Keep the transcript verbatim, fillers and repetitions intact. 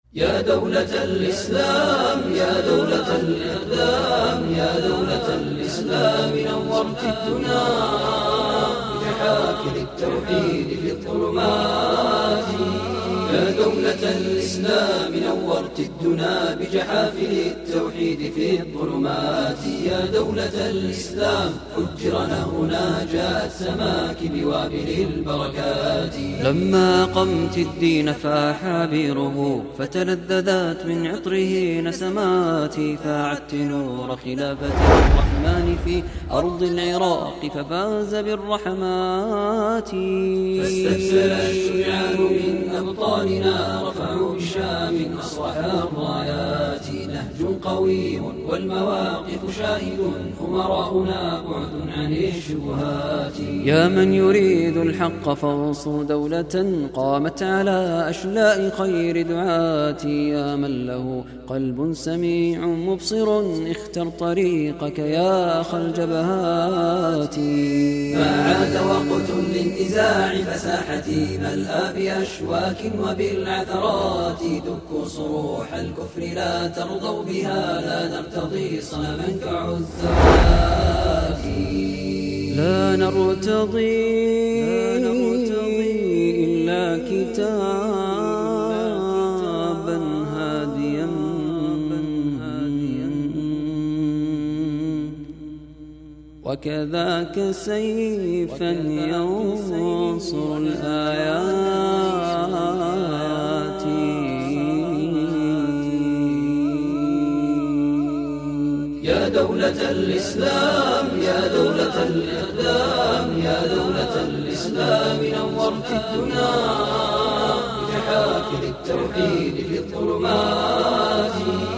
يا دولة الإسلام يا دولة الإقدام يا دولة الإسلام نورت الدنا بجحافل التوحيد في الظلمات. يا دولة الإسلام نورت الدنا بجحافل التوحيد في الظلمات. يا دولة الإسلام فجرنا هنا جاءت سماك بوابل البركات. لما قمت الدين فاح عبيره فتلذذت من عطره نسماتي. فاعدت نور خلافة الرحمن في أرض العراق ففاز بالرحمات. فاستبسل الشجعان من أبطالنا رفعوا بالشام أصرح الرايات. نهج قويم والمواقف شاهد أمراؤنا بعد عن الشبهات. يا من يريد الحق فانصر دولة قامت على أشلاء خير دعاتي. يا من له قلب سميع مبصر اختر طريقك يا أخ الجبهات. ما عاد وقت للنزاع فساحتي ملأى بأشواك وبالعثرات. دكوا صروح الكفر لا ترضوا بها لا نرتضي صنما كعزات. لا نرتضي إلا كتابا هاديا وكذاك سيفا ينصر الآيات. يا دولة الإسلام يا دولة الإقدام يا دولة الإسلام نورت الدنا بجحافل التوحيد في الظلمات.